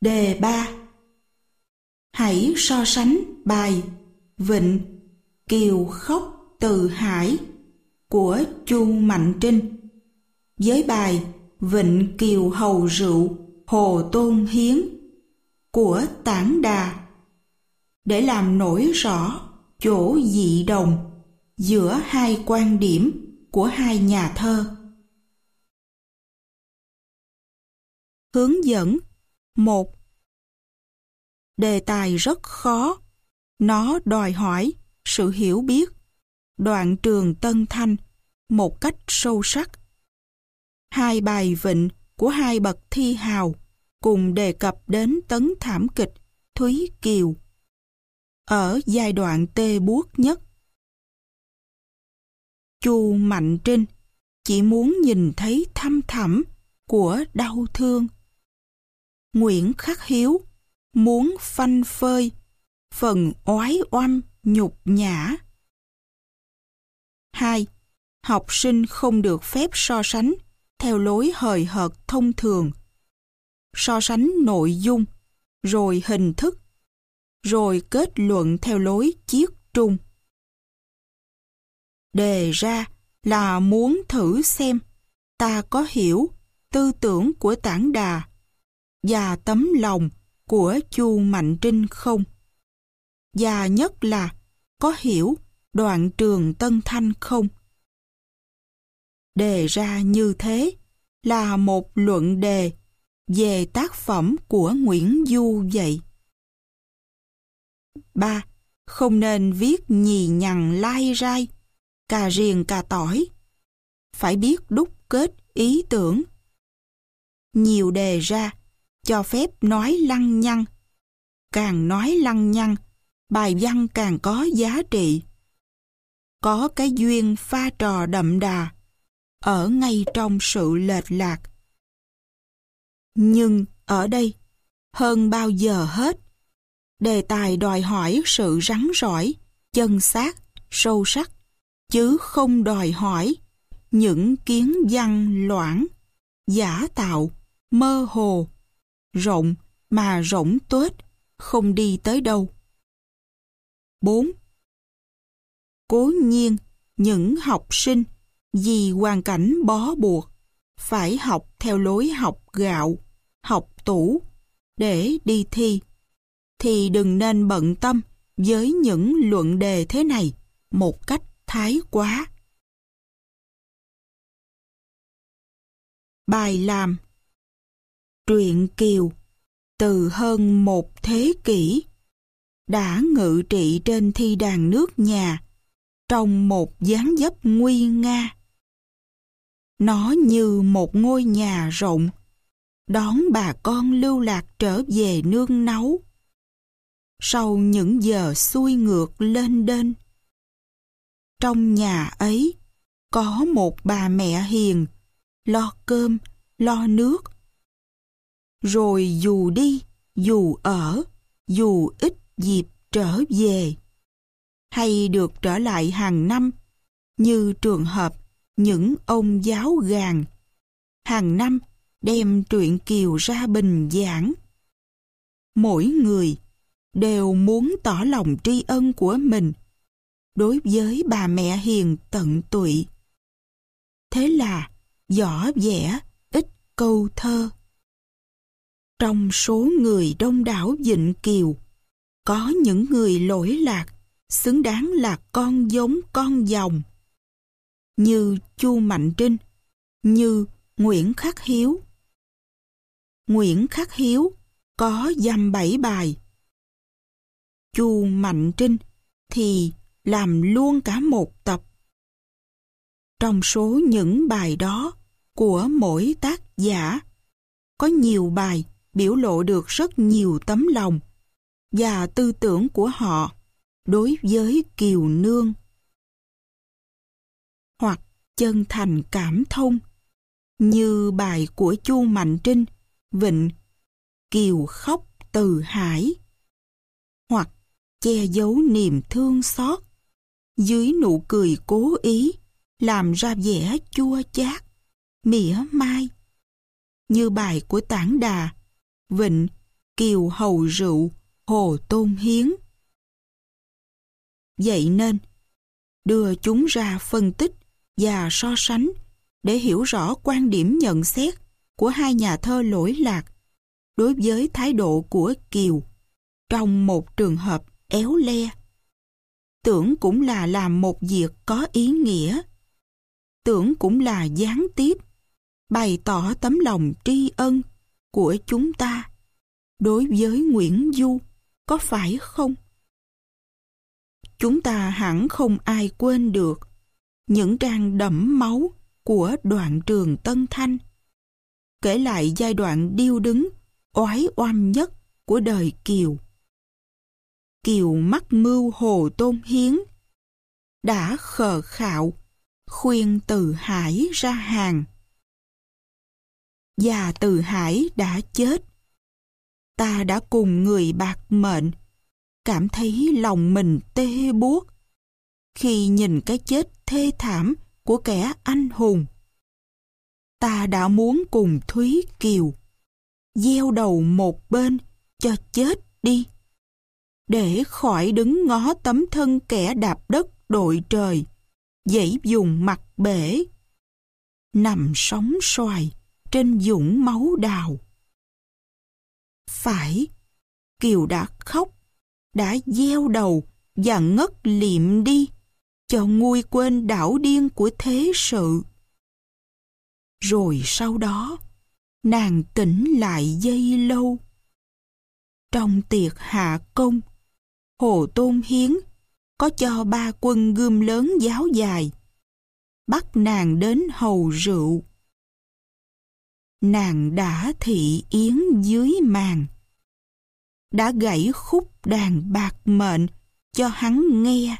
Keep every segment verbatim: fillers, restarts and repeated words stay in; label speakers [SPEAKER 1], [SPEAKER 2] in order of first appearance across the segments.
[SPEAKER 1] Đề ba. Hãy so sánh bài Vịnh Kiều Khóc Từ Hải của Chu Mạnh Trinh với bài Vịnh Kiều Hầu Rượu Hồ Tôn Hiến của Tản Đà để làm nổi rõ chỗ dị đồng giữa hai quan điểm của hai nhà thơ. Hướng dẫn. Một. Đề tài rất khó. Nó đòi hỏi sự hiểu biết đoạn trường Tân Thanh một cách sâu sắc. Hai bài vịnh của hai bậc thi hào cùng đề cập đến tấn thảm kịch Thúy Kiều ở giai đoạn tê buốt nhất. Chu Mạnh Trinh chỉ muốn nhìn thấy thăm thẳm của đau thương. Nguyễn Khắc Hiếu muốn phanh phơi phần oái oăm nhục nhã. Hai. Học sinh không được phép so sánh theo lối hời hợt thông thường. So sánh nội dung, rồi hình thức, rồi kết luận theo lối chiết trung. Đề ra là muốn thử xem ta có hiểu tư tưởng của Tản Đà và tấm lòng của Chu Mạnh Trinh không, và nhất là có hiểu đoạn trường Tân Thanh không. Đề ra như thế là một luận đề về tác phẩm của Nguyễn Du vậy. Ba. Không nên viết nhì nhằng lai rai, cà riềng cà tỏi. Phải biết đúc kết ý tưởng. Nhiều đề ra cho phép nói lăng nhăng. Càng nói lăng nhăng, bài văn càng có giá trị. Có cái duyên pha trò đậm đà ở ngay trong sự lệch lạc. Nhưng ở đây, hơn bao giờ hết, đề tài đòi hỏi sự rắn rỏi, chân xác, sâu sắc, chứ không đòi hỏi những kiến văn loãng, giả tạo, mơ hồ, rộng mà rỗng tuếch, không đi tới đâu. Bốn. Cố nhiên, những học sinh vì hoàn cảnh bó buộc phải học theo lối học gạo, học tủ để đi thi, thì đừng nên bận tâm với những luận đề thế này một cách thái quá. Bài làm. Truyện Kiều từ hơn một thế kỷ đã ngự trị trên thi đàn nước nhà trong một dáng dấp nguy nga. Nó như một ngôi nhà rộng đón bà con lưu lạc trở về nương náu sau những giờ xuôi ngược lên đên. Trong nhà ấy có một bà mẹ hiền lo cơm, lo nước. Rồi dù đi, dù ở, dù ít dịp trở về, hay được trở lại hàng năm, như trường hợp những ông giáo gàn, hàng năm đem truyện Kiều ra bình giảng. Mỗi người đều muốn tỏ lòng tri ân của mình đối với bà mẹ hiền tận tụy. Thế là võ vẽ ít câu thơ. Trong số người đông đảo Vịnh Kiều, có những người lỗi lạc, xứng đáng là con giống con dòng. Như Chu Mạnh Trinh, như Nguyễn Khắc Hiếu. Nguyễn Khắc Hiếu có dăm bảy bài. Chu Mạnh Trinh thì làm luôn cả một tập. Trong số những bài đó của mỗi tác giả, có nhiều bài biểu lộ được rất nhiều tấm lòng và tư tưởng của họ đối với Kiều Nương. Hoặc chân thành cảm thông, như bài của Chu Mạnh Trinh, Vịnh Kiều Khóc Từ Hải. Hoặc che giấu niềm thương xót dưới nụ cười cố ý làm ra vẻ chua chát, mỉa mai, như bài của Tản Đà, Vịnh Kiều hầu rượu, Hồ Tôn Hiến. Vậy nên, đưa chúng ra phân tích và so sánh để hiểu rõ quan điểm nhận xét của hai nhà thơ lỗi lạc đối với thái độ của Kiều trong một trường hợp éo le. Tưởng cũng là làm một việc có ý nghĩa. Tưởng cũng là gián tiếp bày tỏ tấm lòng tri ân của chúng ta đối với Nguyễn Du, có phải không? Chúng ta hẳn không ai quên được những trang đẫm máu của đoạn Trường Tân Thanh, kể lại giai đoạn điêu đứng oái oăm nhất của đời Kiều. Kiều mắc mưu Hồ Tôn Hiến đã khờ khạo khuyên Từ Hải ra hàng. Và Từ Hải đã chết. Ta đã cùng người bạc mệnh cảm thấy lòng mình tê buốt khi nhìn cái chết thê thảm của kẻ anh hùng. Ta đã muốn cùng Thúy Kiều gieo đầu một bên cho chết đi, để khỏi đứng ngó tấm thân kẻ đạp đất đội trời, dãy vùng mặt bể, nằm sóng xoài trên vũng máu đào. Phải, Kiều đã khóc, đã gieo đầu và ngất liệm đi, cho nguôi quên đảo điên của thế sự. Rồi sau đó, nàng tỉnh lại giây lâu. Trong tiệc hạ công, Hồ Tôn Hiến có cho ba quân gươm lớn giáo dài, bắt nàng đến hầu rượu. Nàng đã thị yến dưới màn, đã gảy khúc đàn bạc mệnh cho hắn nghe.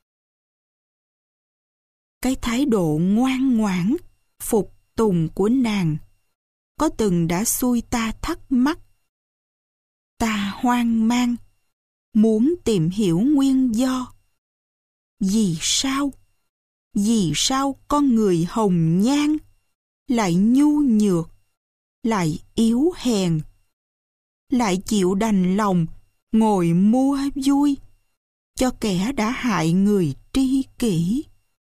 [SPEAKER 1] Cái thái độ ngoan ngoãn, phục tùng của nàng có từng đã xui ta thắc mắc. Ta hoang mang, muốn tìm hiểu nguyên do. Vì sao? Vì sao con người hồng nhan lại nhu nhược, lại yếu hèn, lại chịu đành lòng ngồi mua vui cho kẻ đã hại người tri kỷ?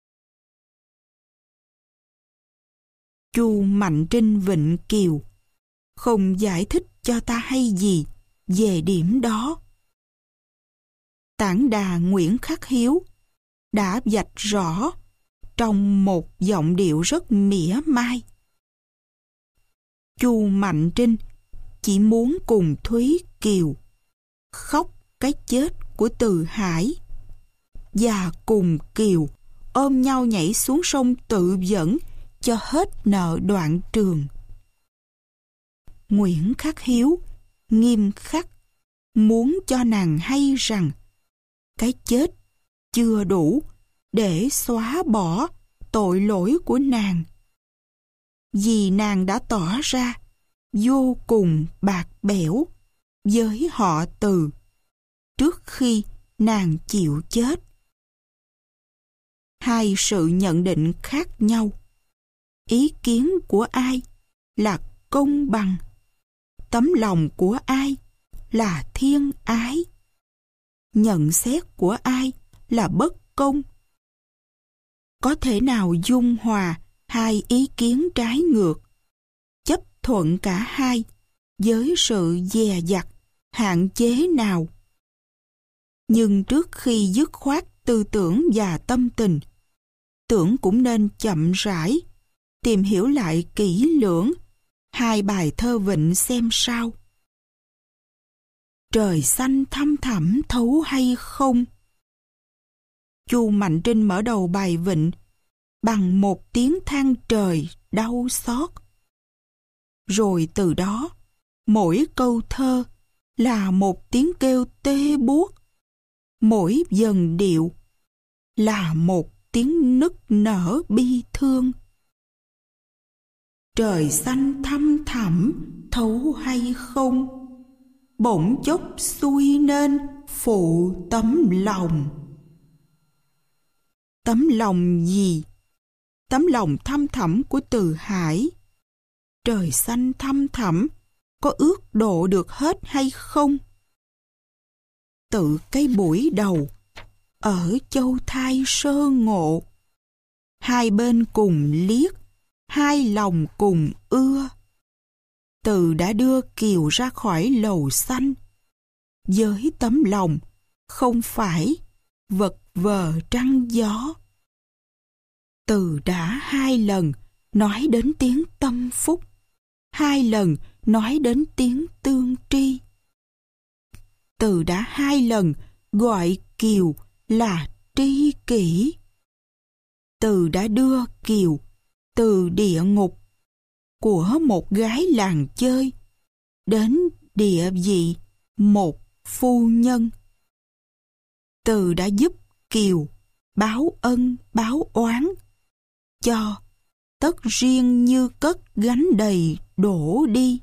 [SPEAKER 1] Chu Mạnh Trinh Vịnh Kiều không giải thích cho ta hay gì về điểm đó. Tản đà Nguyễn Khắc Hiếu đã vạch rõ trong một giọng điệu rất mỉa mai. Chu Mạnh Trinh chỉ muốn cùng Thúy Kiều khóc cái chết của Từ Hải và cùng Kiều ôm nhau nhảy xuống sông tự vẫn cho hết nợ Đoạn Trường. Nguyễn Khắc Hiếu nghiêm khắc muốn cho nàng hay rằng cái chết chưa đủ để xóa bỏ tội lỗi của nàng, vì nàng đã tỏ ra vô cùng bạc bẽo với họ Từ trước khi nàng chịu chết. Hai sự nhận định khác nhau. Ý kiến của ai là công bằng, tấm lòng của ai là thiên ái, nhận xét của ai là bất công. Có thể nào dung hòa hai ý kiến trái ngược, chấp thuận cả hai với sự dè dặt, hạn chế nào? Nhưng trước khi dứt khoát tư tưởng và tâm tình, Tưởng cũng nên chậm rãi tìm hiểu lại kỹ lưỡng hai bài thơ Vịnh xem sao. Trời xanh thăm thẳm thấu hay không? Chu Mạnh Trinh mở đầu bài Vịnh bằng một tiếng than trời đau xót. Rồi từ đó, mỗi câu thơ là một tiếng kêu tê buốt, mỗi dần điệu là một tiếng nức nở bi thương. Trời xanh thăm thẳm thấu hay không? Bỗng chốc xuôi nên phụ tấm lòng. Tấm lòng gì? Tấm lòng thăm thẳm của Từ Hải. Trời xanh thăm thẳm có ước độ được hết hay không? Tự cái buổi đầu, ở châu thai sơ ngộ, hai bên cùng liếc, hai lòng cùng ưa. Từ đã đưa Kiều ra khỏi lầu xanh, với tấm lòng không phải vật vờ trăng gió. Từ đã hai lần nói đến tiếng tâm phúc, hai lần nói đến tiếng tương tri. Từ đã hai lần gọi Kiều là tri kỷ. Từ đã đưa Kiều từ địa ngục của một gái làng chơi đến địa vị một phu nhân. Từ đã giúp Kiều báo ân báo oán, cho tất riêng như cất gánh đầy đổ đi.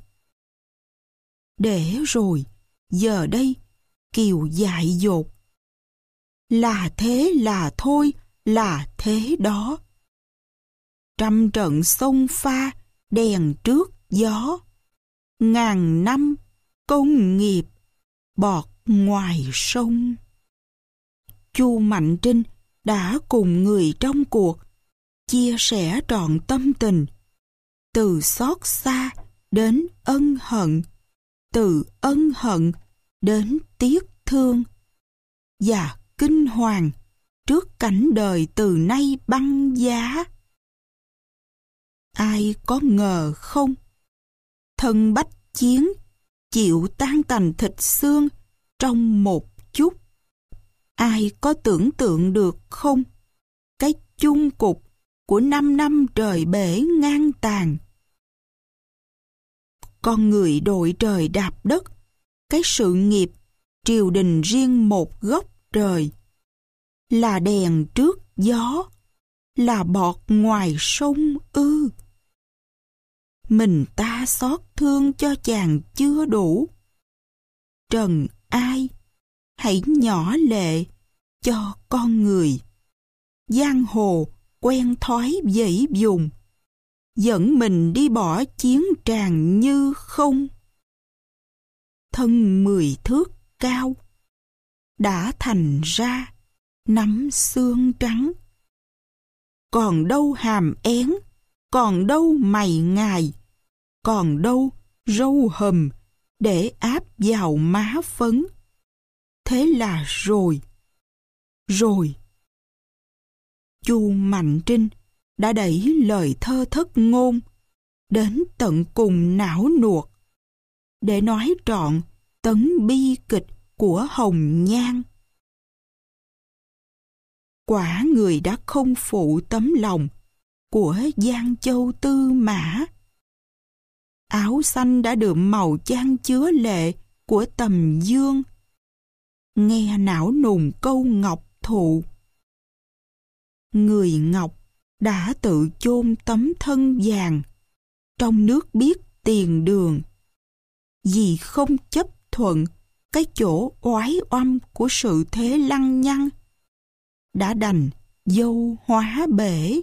[SPEAKER 1] Để rồi giờ đây Kiều dại dột, là thế là thôi, là thế đó. Trăm trận sông pha, đèn trước gió, ngàn năm công nghiệp bọt ngoài sông. Chu Mạnh Trinh đã cùng người trong cuộc chia sẻ trọn tâm tình, từ xót xa đến ân hận, từ ân hận đến tiếc thương, và kinh hoàng trước cảnh đời từ nay băng giá. Ai có ngờ không, thân bách chiến chịu tan tành thịt xương trong một chút. Ai có tưởng tượng được không, cái chung cục của năm năm trời bể ngang tàn. Con người đội trời đạp đất, cái sự nghiệp triều đình riêng một góc trời, là đèn trước gió, là bọt ngoài sông ư. Mình ta xót thương cho chàng chưa đủ. Trần ai, hãy nhỏ lệ cho con người. Giang hồ quen thói dãy dùng, dẫn mình đi bỏ chiến tràng như không. Thân mười thước cao, đã thành ra nắm xương trắng. Còn đâu hàm én, còn đâu mày ngài, còn đâu râu hùm để áp vào má phấn. Thế là rồi, rồi. Chu Mạnh Trinh đã đẩy lời thơ thất ngôn đến tận cùng não nuột, để nói trọn tấn bi kịch của Hồng Nhan. Quả người đã không phụ tấm lòng của Giang Châu Tư Mã. Áo xanh đã đượm màu chan chứa lệ của Tầm Dương. Nghe não nùng câu ngọc thụ. Người ngọc đã tự chôn tấm thân vàng trong nước biết tiền đường, vì không chấp thuận cái chỗ oái oăm của sự thế lăng nhăng, đã đành dâu hóa bể.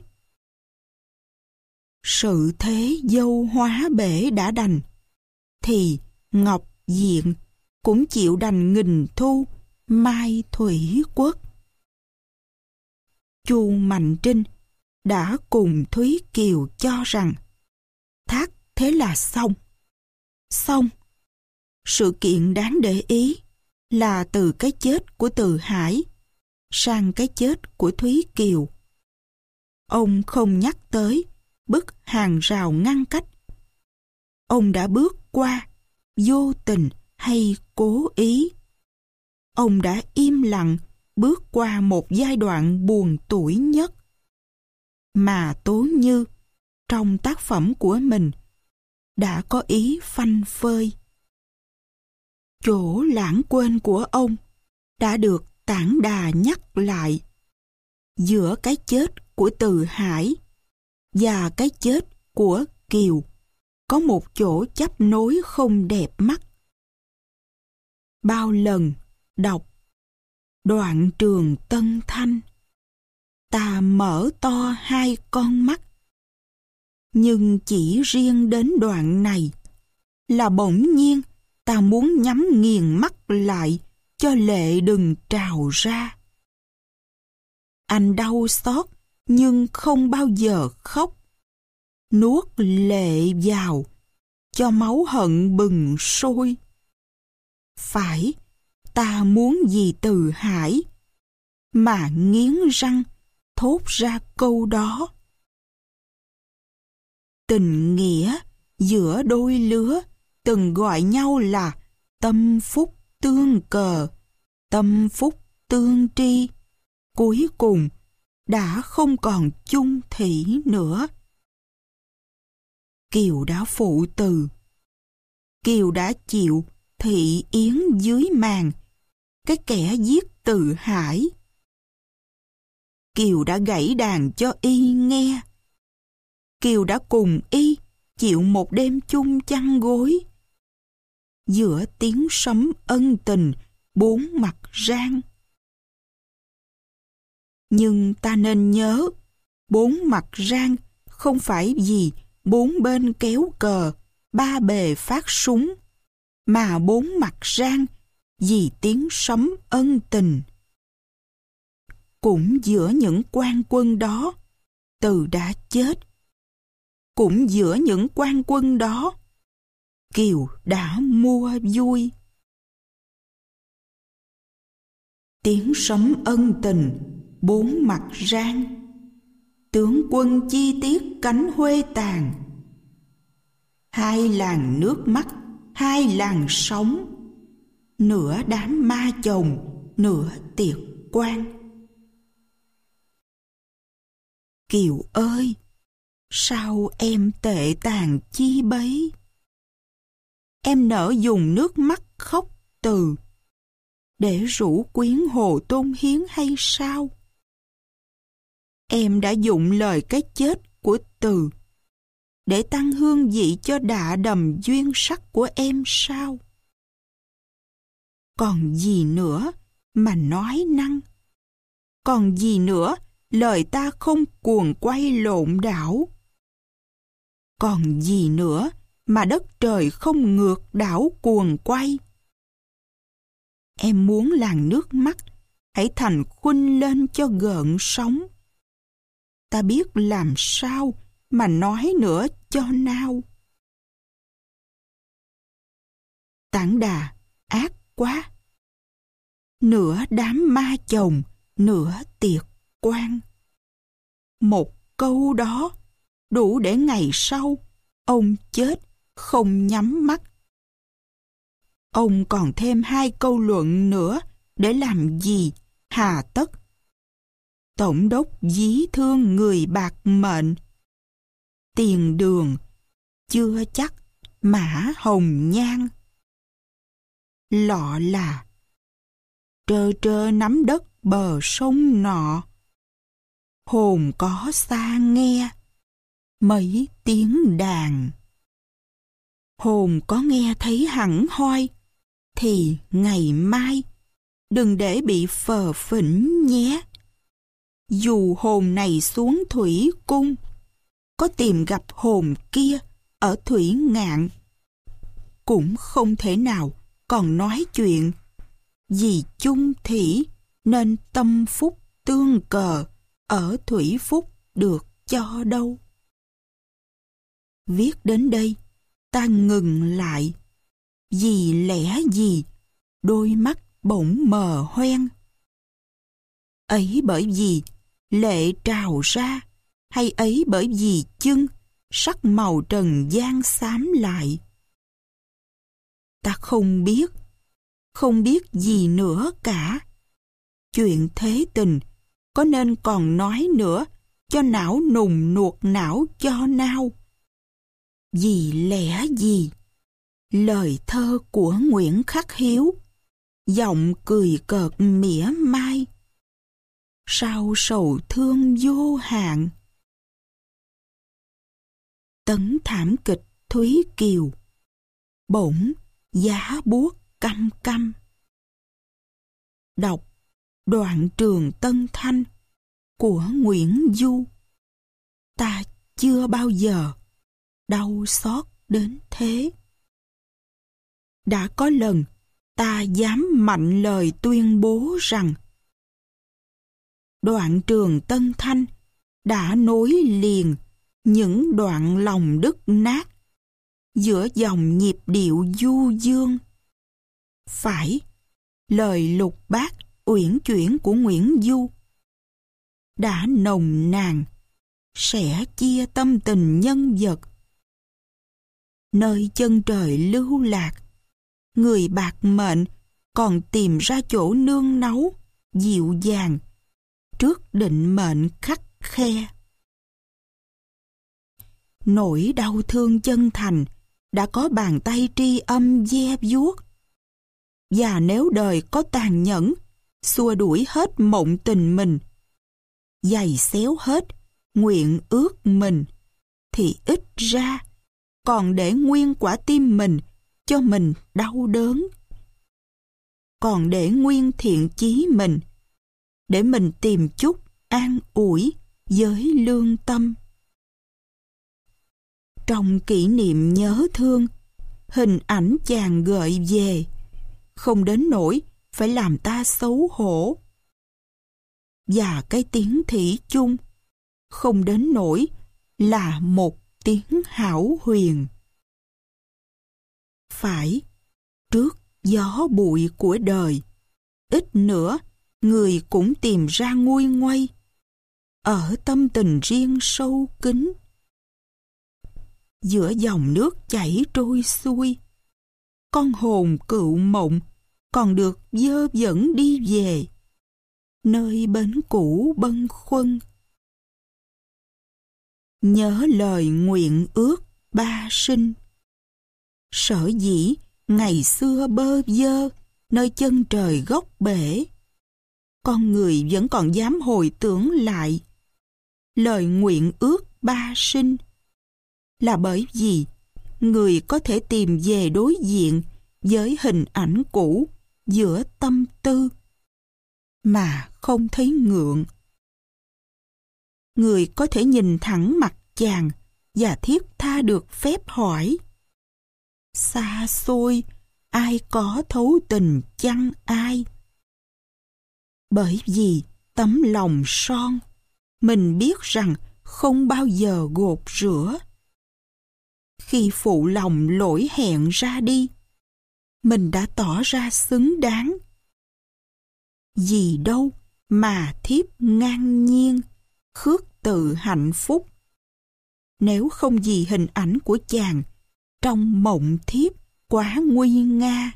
[SPEAKER 1] Sự thế dâu hóa bể đã đành, thì Ngọc Diện cũng chịu đành nghìn thu mai thủy quốc. Chu Mạnh Trinh đã cùng Thúy Kiều cho rằng thác thế là xong. Xong. Sự kiện đáng để ý là từ cái chết của Từ Hải sang cái chết của Thúy Kiều. Ông không nhắc tới bức hàng rào ngăn cách. Ông đã bước qua, vô tình hay cố ý. Ông đã im lặng bước qua một giai đoạn buồn tủi nhất. Mà Tố Như, trong tác phẩm của mình, đã có ý phanh phơi. Chỗ lãng quên của ông đã được Tản Đà nhắc lại. Giữa cái chết của Từ Hải và cái chết của Kiều có một chỗ chấp nối không đẹp mắt. Bao lần đọc Đoạn Trường Tân Thanh, ta mở to hai con mắt, nhưng chỉ riêng đến đoạn này là bỗng nhiên ta muốn nhắm nghiền mắt lại cho lệ đừng trào ra. Anh đau xót nhưng không bao giờ khóc, nuốt lệ vào cho máu hận bừng sôi. Phải, ta muốn gì từ Hải mà nghiến răng thốt ra câu đó. Tình nghĩa giữa đôi lứa từng gọi nhau là tâm phúc tương cờ, tâm phúc tương tri, cuối cùng đã không còn chung thủy nữa. Kiều đã phụ từ, Kiều đã chịu thị yến dưới màn cái kẻ giết Từ Hải. Kiều đã gảy đàn cho y nghe, Kiều đã cùng y chịu một đêm chung chăn gối. Giữa tiếng sấm ân tình bốn mặt rang. Nhưng ta nên nhớ, bốn mặt rang không phải vì bốn bên kéo cờ, ba bề phát súng, mà bốn mặt rang vì tiếng sấm ân tình. Cũng giữa những quan quân đó, Từ đã chết. Cũng giữa những quan quân đó, Kiều đã mua vui. Tiếng sấm ân tình, bốn mặt rang, tướng quân chi tiết cánh huê tàn. Hai làn nước mắt, hai làn sóng, nửa đám ma chồng, nửa tiệc quan. Kiều ơi, sao em tệ tàn chi bấy? Em nỡ dùng nước mắt khóc Từ để rủ quyến Hồ Tôn Hiến hay sao? Em đã dụng lời cái chết của Từ để tăng hương vị cho đạ đầm duyên sắc của em sao? Còn gì nữa mà nói năng? Còn gì nữa lời ta không cuồng quay lộn đảo? Còn gì nữa mà đất trời không ngược đảo cuồng quay? Em muốn làn nước mắt hãy thành khuynh lên cho gợn sóng. Ta biết làm sao mà nói nữa cho nao. Tản Đà ác quá. Nửa đám ma chồng, nửa tiệc quan. Một câu đó đủ để ngày sau ông chết không nhắm mắt. Ông còn thêm hai câu luận nữa để làm gì hà tất. Tổng đốc dí thương người bạc mệnh, tiền đường chưa chắc mã hồng nhan. Lọ là trơ trơ nắm đất bờ sông nọ, hồn có xa nghe mấy tiếng đàn. Hồn có nghe thấy hẳn hoi thì ngày mai đừng để bị phờ phỉnh nhé. Dù hồn này xuống thủy cung, có tìm gặp hồn kia ở thủy ngạn, cũng không thể nào còn nói chuyện, vì chung thủy nên tâm phúc tương cờ ở thủy phúc được cho đâu. Viết đến đây, ta ngừng lại, vì lẽ gì đôi mắt bỗng mờ hoen. Ấy bởi vì lệ trào ra, hay ấy bởi vì chân sắc màu trần gian xám lại. Ta không biết, không biết gì nữa cả. Chuyện thế tình có nên còn nói nữa cho não nùng nuột não cho nao. Vì lẽ gì lời thơ của Nguyễn Khắc Hiếu, giọng cười cợt mỉa mai, sao sầu thương vô hạn. Tấn thảm kịch Thúy Kiều, bỗng giá buốt căm căm. Đọc đoạn Trường Tân Thanh của Nguyễn Du, ta chưa bao giờ đau xót đến thế. Đã có lần ta dám mạnh lời tuyên bố rằng đoạn trường Tân Thanh đã nối liền những đoạn lòng đứt nát giữa dòng nhịp điệu du dương. Phải, lời lục bát uyển chuyển của Nguyễn Du đã nồng nàn sẻ chia tâm tình nhân vật. Nơi chân trời lưu lạc, người bạc mệnh còn tìm ra chỗ nương náu dịu dàng trước định mệnh khắt khe. Nỗi đau thương chân thành đã có bàn tay tri âm ve vuốt. Và nếu đời có tàn nhẫn, xua đuổi hết mộng tình mình, giày xéo hết nguyện ước mình, thì ít ra còn để nguyên quả tim mình cho mình đau đớn. Còn để nguyên thiện chí mình, để mình tìm chút an ủi với lương tâm. Trong kỷ niệm nhớ thương, hình ảnh chàng gợi về, không đến nỗi phải làm ta xấu hổ. Và cái tiếng thủy chung, không đến nỗi là một tiếng hão huyền. Phải, trước gió bụi của đời, ít nữa người cũng tìm ra nguôi ngoai ở tâm tình riêng sâu kín. Giữa dòng nước chảy trôi xuôi, con hồn cựu mộng còn được dơ dẫn đi về nơi bến cũ bâng khuâng. Nhớ lời nguyện ước ba sinh, sở dĩ ngày xưa bơ vơ nơi chân trời góc bể, con người vẫn còn dám hồi tưởng lại lời nguyện ước ba sinh, là bởi vì người có thể tìm về đối diện với hình ảnh cũ giữa tâm tư mà không thấy ngượng. Người có thể nhìn thẳng mặt chàng và thiết tha được phép hỏi: xa xôi ai có thấu tình chăng ai? Bởi vì tấm lòng son, mình biết rằng không bao giờ gột rửa. Khi phụ lòng lỗi hẹn ra đi, mình đã tỏ ra xứng đáng. Gì đâu mà thiếp ngang nhiên khước từ hạnh phúc, nếu không vì hình ảnh của chàng trong mộng thiếp quá nguy nga.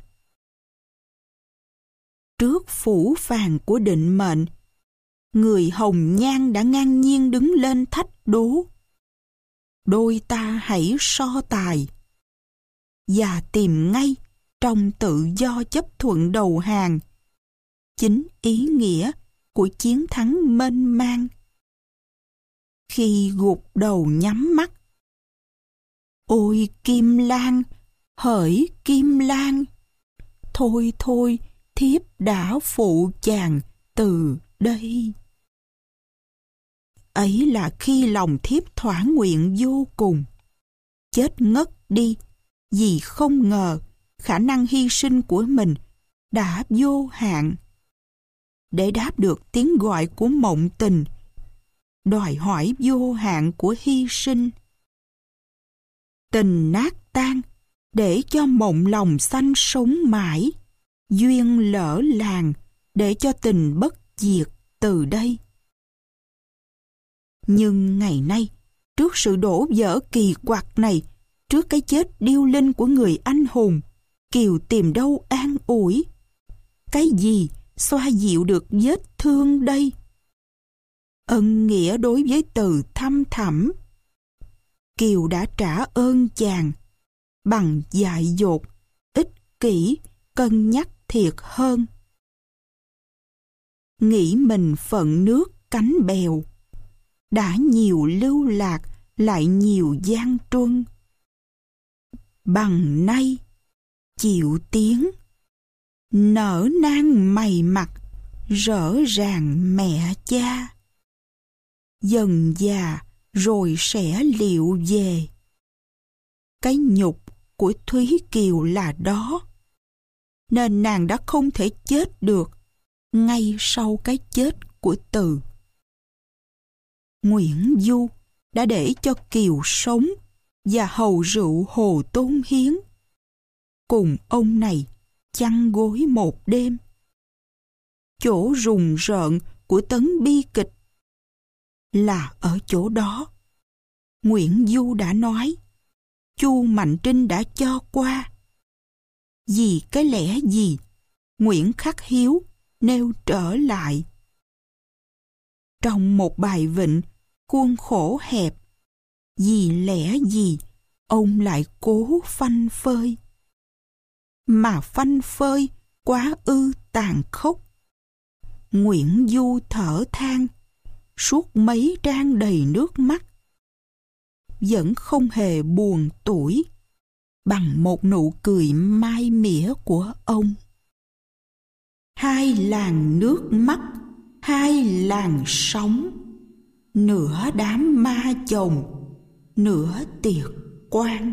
[SPEAKER 1] Trước phủ phàng của định mệnh, người hồng nhan đã ngang nhiên đứng lên thách đố. Đôi ta hãy so tài và tìm ngay trong tự do chấp thuận đầu hàng chính ý nghĩa của chiến thắng mênh mang. Khi gục đầu nhắm mắt, ôi Kim Lan, hỡi Kim Lan, thôi thôi thiếp đã phụ chàng từ đây. Ấy là khi lòng thiếp thỏa nguyện vô cùng, chết ngất đi vì không ngờ khả năng hy sinh của mình đã vô hạn. Để đáp được tiếng gọi của mộng tình, đòi hỏi vô hạn của hy sinh. Tình nát tan để cho mộng lòng xanh sống mãi, duyên lỡ làng để cho tình bất diệt từ đây. Nhưng ngày nay, trước sự đổ vỡ kỳ quặc này, trước cái chết điêu linh của người anh hùng, Kiều tìm đâu an ủi? Cái gì xoa dịu được vết thương đây? Ân nghĩa đối với Từ thăm thẳm, Kiều đã trả ơn chàng bằng dại dột, ích kỷ, cân nhắc thiệt hơn. Nghĩ mình phận nước cánh bèo, đã nhiều lưu lạc lại nhiều gian truân. Bằng nay chịu tiếng, nở nang mày mặt, rỡ ràng mẹ cha. Dần già rồi sẽ liệu về. Cái nhục của Thúy Kiều là đó, nên nàng đã không thể chết được ngay sau cái chết của Từ. Nguyễn Du đã để cho Kiều sống và hầu rượu Hồ Tôn Hiến. Cùng ông này chăn gối một đêm. Chỗ rùng rợn của tấn bi kịch là ở chỗ đó. Nguyễn Du đã nói, Chu Mạnh Trinh đã cho qua. Vì cái lẽ gì, Nguyễn Khắc Hiếu nêu trở lại. Trong một bài vịnh khuôn khổ hẹp, vì lẽ gì ông lại cố phanh phơi. Mà phanh phơi quá ư tàn khốc. Nguyễn Du thở than, suốt mấy trang đầy nước mắt, vẫn không hề buồn tủi bằng một nụ cười mai mỉa của ông. Hai làn nước mắt, hai làn sóng, nửa đám ma chồng, nửa tiệc quan.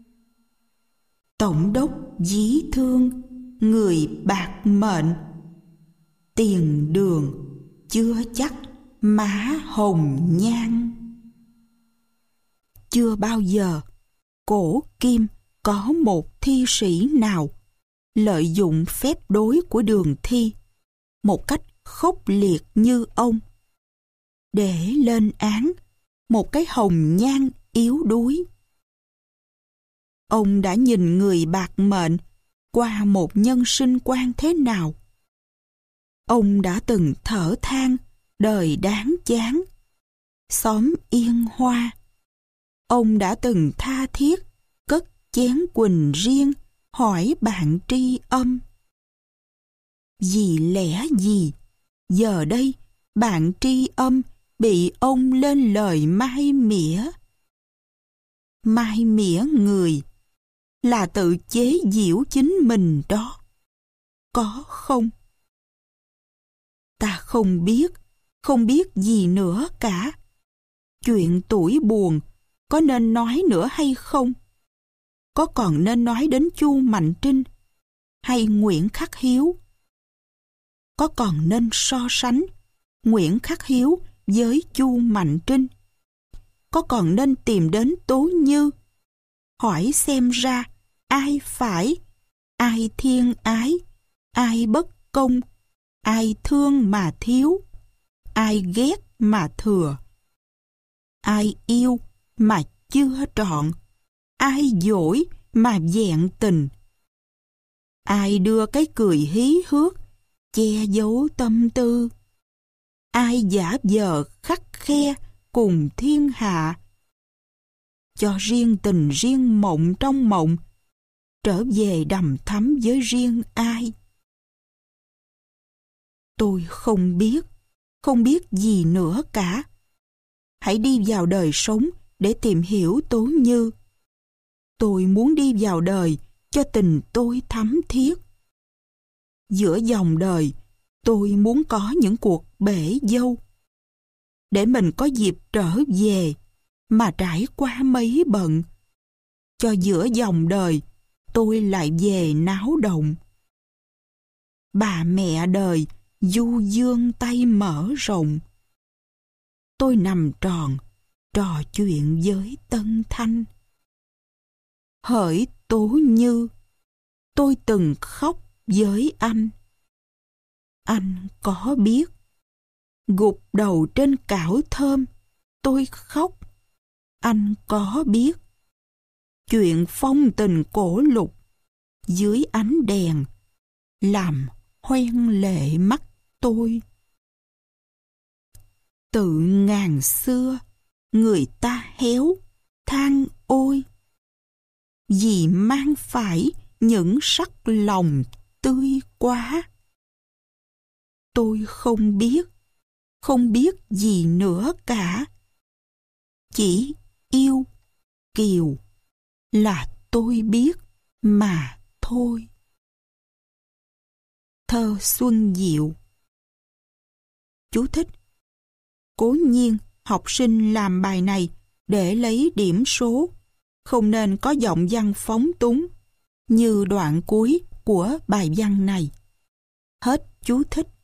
[SPEAKER 1] Tổng đốc dí thương, người bạc mệnh, tiền đường chưa chắc má hồng nhan. Chưa bao giờ cổ kim có một thi sĩ nào lợi dụng phép đối của đường thi một cách khốc liệt như ông để lên án một cái hồng nhan yếu đuối. Ông đã nhìn người bạc mệnh qua một nhân sinh quan thế nào. Ông đã từng thở than đời đáng chán, xóm yên hoa. Ông đã từng tha thiết cất chén quỳnh riêng hỏi bạn tri âm. Vì lẽ gì giờ đây bạn tri âm bị ông lên lời mai mỉa? Mai mỉa người là tự chế giễu chính mình đó, có không? Ta không biết, không biết gì nữa cả. Chuyện tuổi buồn có nên nói nữa hay không? Có còn nên nói đến Chu Mạnh Trinh hay Nguyễn Khắc Hiếu? Có còn nên so sánh Nguyễn Khắc Hiếu với Chu Mạnh Trinh? Có còn nên tìm đến Tố Như, hỏi xem ra ai phải, ai thiên ái, ai bất công, ai thương mà thiếu, ai ghét mà thừa, ai yêu mà chưa trọn, ai dỗi mà vẹn tình, ai đưa cái cười hí hước che giấu tâm tư, ai giả vờ khắt khe cùng thiên hạ, cho riêng tình riêng mộng trong mộng trở về đầm thắm với riêng ai. Tôi không biết, không biết gì nữa cả. Hãy đi vào đời sống để tìm hiểu Tố Như. Tôi muốn đi vào đời cho tình tôi thắm thiết. Giữa dòng đời, tôi muốn có những cuộc bể dâu, để mình có dịp trở về mà trải qua mấy bận. Cho giữa dòng đời, tôi lại về náo động. Bà mẹ đời du dương tay mở rộng. Tôi nằm tròn, trò chuyện với Tân Thanh. Hỡi Tố Như, tôi từng khóc với anh. Anh có biết, gục đầu trên cảo thơm, tôi khóc. Anh có biết, chuyện phong tình cổ lục dưới ánh đèn làm hoen lệ mắt tôi. Từ ngàn xưa, người ta héo, than ôi, vì mang phải những sắc lòng tươi quá. Tôi không biết, không biết gì nữa cả. Chỉ yêu Kiều là tôi biết mà thôi. Thơ Xuân Diệu. Chú thích: Cố nhiên học sinh làm bài này để lấy điểm số, không nên có giọng văn phóng túng như đoạn cuối của của bài văn này. Hết chú thích.